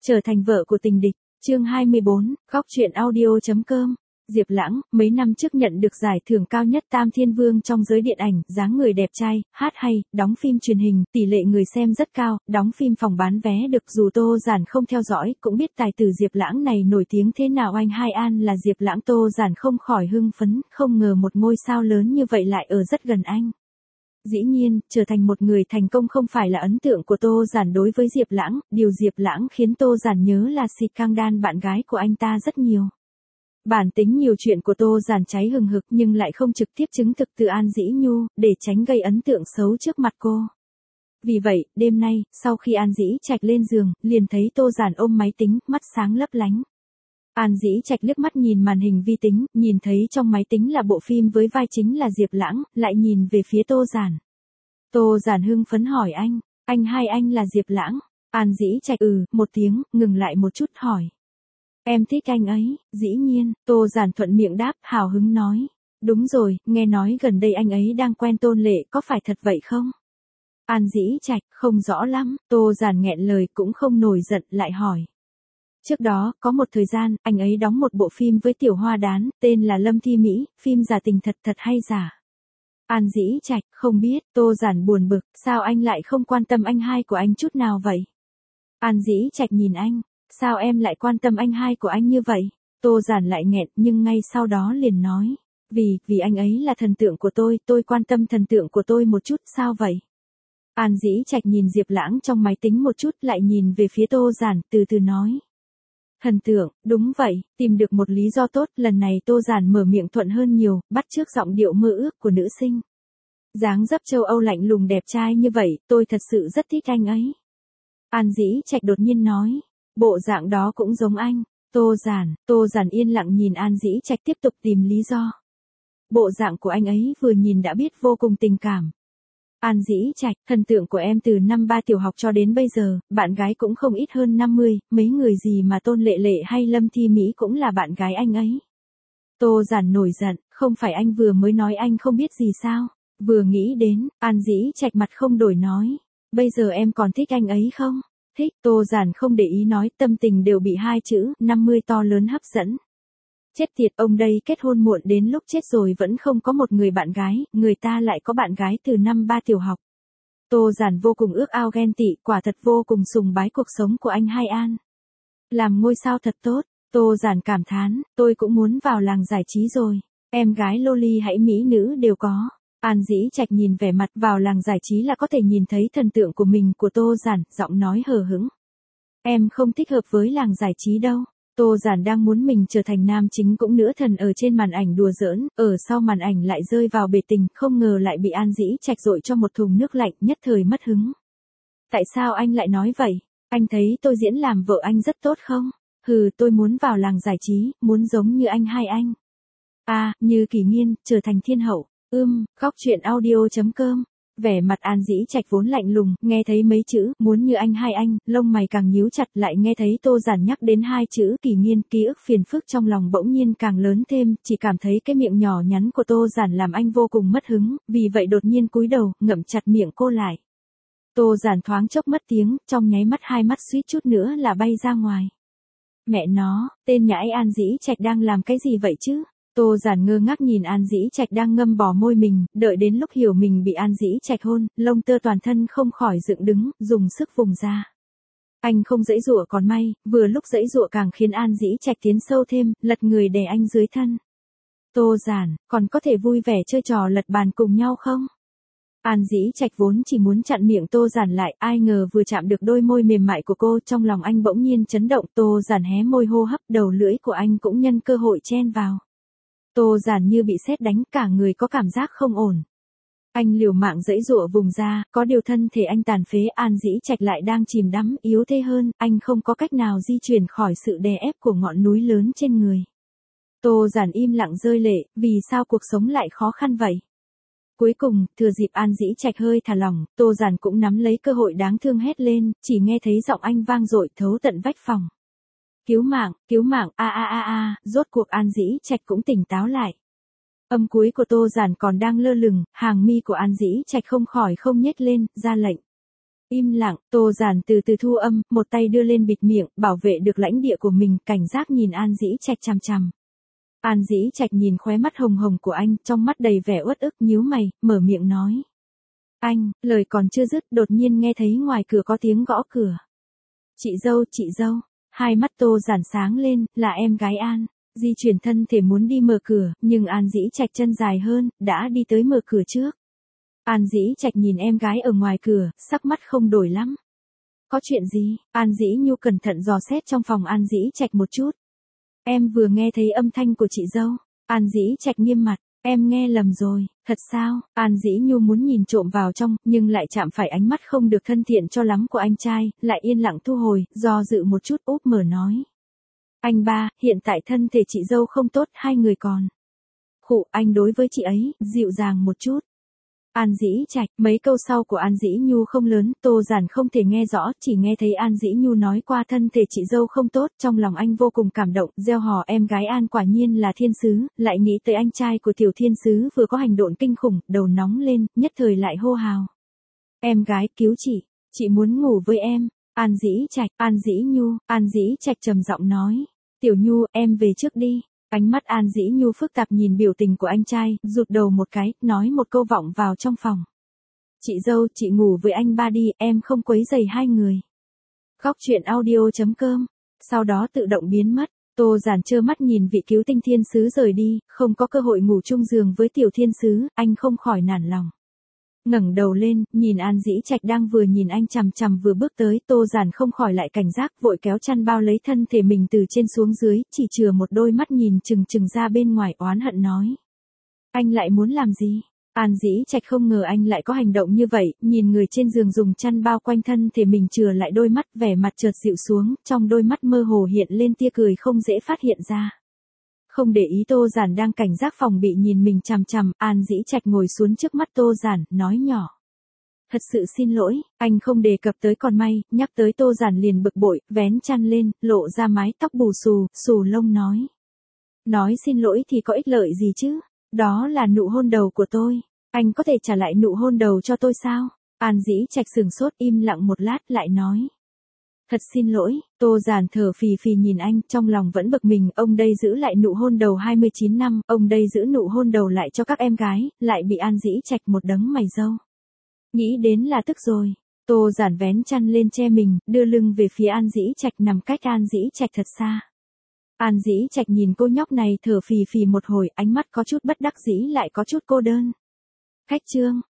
Trở thành vợ của tình địch, chương 24, góc truyện audio.com. Diệp Lãng, mấy năm trước nhận được giải thưởng cao nhất Tam Thiên Vương trong giới điện ảnh, dáng người đẹp trai, hát hay, đóng phim truyền hình, tỷ lệ người xem rất cao, đóng phim phòng bán vé được, dù Tô Giản không theo dõi, cũng biết tài tử Diệp Lãng này nổi tiếng thế nào. Anh Hai An là Diệp Lãng, Tô Giản không khỏi hưng phấn, không ngờ một ngôi sao lớn như vậy lại ở rất gần anh. Dĩ nhiên, trở thành một người thành công không phải là ấn tượng của Tô Giản đối với Diệp Lãng, điều Diệp Lãng khiến Tô Giản nhớ là Si Cang Đan, bạn gái của anh ta rất nhiều. Bản tính nhiều chuyện của Tô Giản cháy hừng hực nhưng lại không trực tiếp chứng thực từ An Dĩ Nhu, để tránh gây ấn tượng xấu trước mặt cô. Vì vậy, đêm nay, sau khi An Dĩ Trạch lên giường, liền thấy Tô Giản ôm máy tính, mắt sáng lấp lánh. An Dĩ Trạch liếc mắt nhìn màn hình vi tính, nhìn thấy trong máy tính là bộ phim với vai chính là Diệp Lãng, lại nhìn về phía Tô Giản. Tô Giản hưng phấn hỏi anh Hai Anh là Diệp Lãng? An Dĩ Trạch một tiếng, ngừng lại một chút hỏi. Em thích anh ấy, dĩ nhiên, Tô Giản thuận miệng đáp, hào hứng nói. Đúng rồi, nghe nói gần đây anh ấy đang quen Tôn Lệ, có phải thật vậy không? An Dĩ Trạch, không rõ lắm, Tô Giản nghẹn lời cũng không nổi giận, lại hỏi. Trước đó, có một thời gian, anh ấy đóng một bộ phim với Tiểu Hoa Đán, tên là Lâm Thi Mỹ, phim giả tình thật hay giả? An Dĩ Trạch, không biết, Tô Giản buồn bực, sao anh lại không quan tâm anh hai của anh chút nào vậy? An Dĩ Trạch nhìn anh, sao em lại quan tâm anh hai của anh như vậy? Tô Giản lại nghẹn nhưng ngay sau đó liền nói, vì anh ấy là thần tượng của tôi quan tâm thần tượng của tôi một chút, sao vậy? An Dĩ Trạch nhìn Diệp Lãng trong máy tính một chút lại nhìn về phía Tô Giản, từ từ nói. Thần tượng, đúng vậy, tìm được một lý do tốt, lần này Tô Giản mở miệng thuận hơn nhiều, bắt chước giọng điệu mơ ước của nữ sinh. Dáng dấp châu Âu lạnh lùng đẹp trai như vậy, tôi thật sự rất thích anh ấy. An Dĩ Trạch đột nhiên nói, bộ dạng đó cũng giống anh. Tô Giản yên lặng nhìn An Dĩ Trạch tiếp tục tìm lý do. Bộ dạng của anh ấy vừa nhìn đã biết vô cùng tình cảm. An Dĩ Trạch, thần tượng của em từ năm 3 tiểu học cho đến bây giờ, bạn gái cũng không ít hơn 50, mấy người gì mà Tôn Lệ Lệ hay Lâm Thi Mỹ cũng là bạn gái anh ấy. Tô Giản nổi giận, không phải anh vừa mới nói anh không biết gì sao? Vừa nghĩ đến, An Dĩ Trạch mặt không đổi nói, bây giờ em còn thích anh ấy không? Thích, Tô Giản không để ý nói, tâm tình đều bị hai chữ 50 to lớn hấp dẫn. Chết tiệt, ông đây kết hôn muộn đến lúc chết rồi vẫn không có một người bạn gái, người ta lại có bạn gái từ năm 3 tiểu học. Tô Giản vô cùng ước ao ghen tị, quả thật vô cùng sùng bái cuộc sống của anh Hai An. Làm ngôi sao thật tốt, Tô Giản cảm thán, tôi cũng muốn vào làng giải trí rồi, em gái loli hãy mỹ nữ đều có. An Dĩ Trạch nhìn vẻ mặt vào làng giải trí là có thể nhìn thấy thần tượng của mình của Tô Giản, giọng nói hờ hững. Em không thích hợp với làng giải trí đâu. Tô Giản đang muốn mình trở thành nam chính cũng nửa thần ở trên màn ảnh đùa giỡn, ở sau màn ảnh lại rơi vào bể tình, không ngờ lại bị An Dĩ Trạch dội cho một thùng nước lạnh, nhất thời mất hứng. Tại sao anh lại nói vậy? Anh thấy tôi diễn làm vợ anh rất tốt không? Tôi muốn vào làng giải trí, muốn giống như anh Hai Anh. Như Kỳ Nghiên, trở thành thiên hậu. Góc truyện audio.com. Vẻ mặt An Dĩ Trạch vốn lạnh lùng, nghe thấy mấy chữ, muốn như anh Hai Anh, lông mày càng nhíu chặt, lại nghe thấy Tô Giản nhắc đến hai chữ Kỳ Nghiên, ký ức phiền phức trong lòng bỗng nhiên càng lớn thêm, chỉ cảm thấy cái miệng nhỏ nhắn của Tô Giản làm anh vô cùng mất hứng, vì vậy đột nhiên cúi đầu, ngậm chặt miệng cô lại. Tô Giản thoáng chốc mất tiếng, trong nháy mắt hai mắt suýt chút nữa là bay ra ngoài. Mẹ nó, tên nhãi An Dĩ Trạch đang làm cái gì vậy chứ? Tô Giản ngơ ngác nhìn An Dĩ Trạch đang ngâm bỏ môi mình, đợi đến lúc hiểu mình bị An Dĩ Trạch hôn, lông tơ toàn thân không khỏi dựng đứng, dùng sức vùng ra. Anh không giãy giụa còn may, vừa lúc giãy giụa càng khiến An Dĩ Trạch tiến sâu thêm, lật người đè anh dưới thân. Tô Giản, còn có thể vui vẻ chơi trò lật bàn cùng nhau không? An Dĩ Trạch vốn chỉ muốn chặn miệng Tô Giản lại, ai ngờ vừa chạm được đôi môi mềm mại của cô, trong lòng anh bỗng nhiên chấn động, Tô Giản hé môi hô hấp, đầu lưỡi của anh cũng nhân cơ hội chen vào. Tô Giản như bị sét đánh, cả người có cảm giác không ổn. Anh liều mạng giãy giụa vùng ra, có điều thân thể anh tàn phế, An Dĩ Trạch lại đang chìm đắm, yếu thế hơn, anh không có cách nào di chuyển khỏi sự đè ép của ngọn núi lớn trên người. Tô Giản im lặng rơi lệ, vì sao cuộc sống lại khó khăn vậy? Cuối cùng, thừa dịp An Dĩ Trạch hơi thả lỏng, Tô Giản cũng nắm lấy cơ hội đáng thương hét lên, chỉ nghe thấy giọng anh vang dội thấu tận vách phòng. Cứu mạng, rốt cuộc An Dĩ Trạch cũng tỉnh táo lại. Âm cuối của Tô Giản còn đang lơ lửng, hàng mi của An Dĩ Trạch không khỏi không nhếch lên, ra lệnh. Im lặng, Tô Giản từ từ thu âm, một tay đưa lên bịt miệng, bảo vệ được lãnh địa của mình, cảnh giác nhìn An Dĩ Trạch chằm chằm. An Dĩ Trạch nhìn khóe mắt hồng hồng của anh, trong mắt đầy vẻ uất ức, nhíu mày, mở miệng nói. Anh, lời còn chưa dứt, đột nhiên nghe thấy ngoài cửa có tiếng gõ cửa. Chị dâu, hai mắt Tô Giản sáng lên, là em gái An. Di chuyển thân thể muốn đi mở cửa, nhưng An Dĩ Trạch chân dài hơn, đã đi tới mở cửa trước. An Dĩ Trạch nhìn em gái ở ngoài cửa, sắc mắt không đổi lắm. Có chuyện gì? An Dĩ Nhu cẩn thận dò xét trong phòng An Dĩ Trạch một chút. Em vừa nghe thấy âm thanh của chị dâu. An Dĩ Trạch nghiêm mặt. Em nghe lầm rồi, thật sao? An Dĩ Nhu muốn nhìn trộm vào trong, nhưng lại chạm phải ánh mắt không được thân thiện cho lắm của anh trai, lại yên lặng thu hồi, do dự một chút úp mở nói. Anh ba, hiện tại thân thể chị dâu không tốt, hai người còn. Khụ, anh đối với chị ấy, dịu dàng một chút. An Dĩ Trạch, mấy câu sau của An Dĩ Nhu không lớn, Tô Giản không thể nghe rõ, chỉ nghe thấy An Dĩ Nhu nói qua thân thể chị dâu không tốt, trong lòng anh vô cùng cảm động, gieo hò em gái An quả nhiên là thiên sứ, lại nghĩ tới anh trai của tiểu thiên sứ vừa có hành động kinh khủng, đầu nóng lên, nhất thời lại hô hào. Em gái, cứu chị muốn ngủ với em. An Dĩ Trạch, An Dĩ Trạch trầm giọng nói. Tiểu Nhu, em về trước đi. Ánh mắt An Dĩ Nhu phức tạp nhìn biểu tình của anh trai, rụt đầu một cái, nói một câu vọng vào trong phòng. Chị dâu, chị ngủ với anh ba đi, em không quấy rầy hai người. Góc truyện audio.com. Sau đó tự động biến mất. Tô Giản trơ mắt nhìn vị cứu tinh thiên sứ rời đi, không có cơ hội ngủ chung giường với tiểu thiên sứ, anh không khỏi nản lòng. Ngẩng đầu lên, nhìn An Dĩ Trạch đang vừa nhìn anh chằm chằm vừa bước tới, Tô Giản không khỏi lại cảnh giác, vội kéo chăn bao lấy thân thể mình từ trên xuống dưới, chỉ chừa một đôi mắt nhìn chừng chừng ra bên ngoài, oán hận nói. Anh lại muốn làm gì? An Dĩ Trạch không ngờ anh lại có hành động như vậy, nhìn người trên giường dùng chăn bao quanh thân thể mình chừa lại đôi mắt, vẻ mặt chợt dịu xuống, trong đôi mắt mơ hồ hiện lên tia cười không dễ phát hiện ra. Không để ý Tô Giản đang cảnh giác phòng bị nhìn mình chằm chằm, An Dĩ Trạch ngồi xuống trước mắt Tô Giản, nói nhỏ. Thật sự xin lỗi, anh không đề cập tới còn may, nhắc tới Tô Giản liền bực bội, vén chăn lên, lộ ra mái tóc bù xù lông nói. Nói xin lỗi thì có ích lợi gì chứ? Đó là nụ hôn đầu của tôi. Anh có thể trả lại nụ hôn đầu cho tôi sao? An Dĩ Trạch sừng sốt im lặng một lát lại nói. Thật xin lỗi, Tô Giản thở phì phì nhìn anh, trong lòng vẫn bực mình, ông đây giữ lại nụ hôn đầu 29 năm, ông đây giữ nụ hôn đầu lại cho các em gái, lại bị An Dĩ Trạch một đấng mày râu. Nghĩ đến là tức rồi. Tô Giản vén chăn lên che mình, đưa lưng về phía An Dĩ Trạch nằm cách An Dĩ Trạch thật xa. An Dĩ Trạch nhìn cô nhóc này thở phì phì một hồi, ánh mắt có chút bất đắc dĩ lại có chút cô đơn. Khách trương,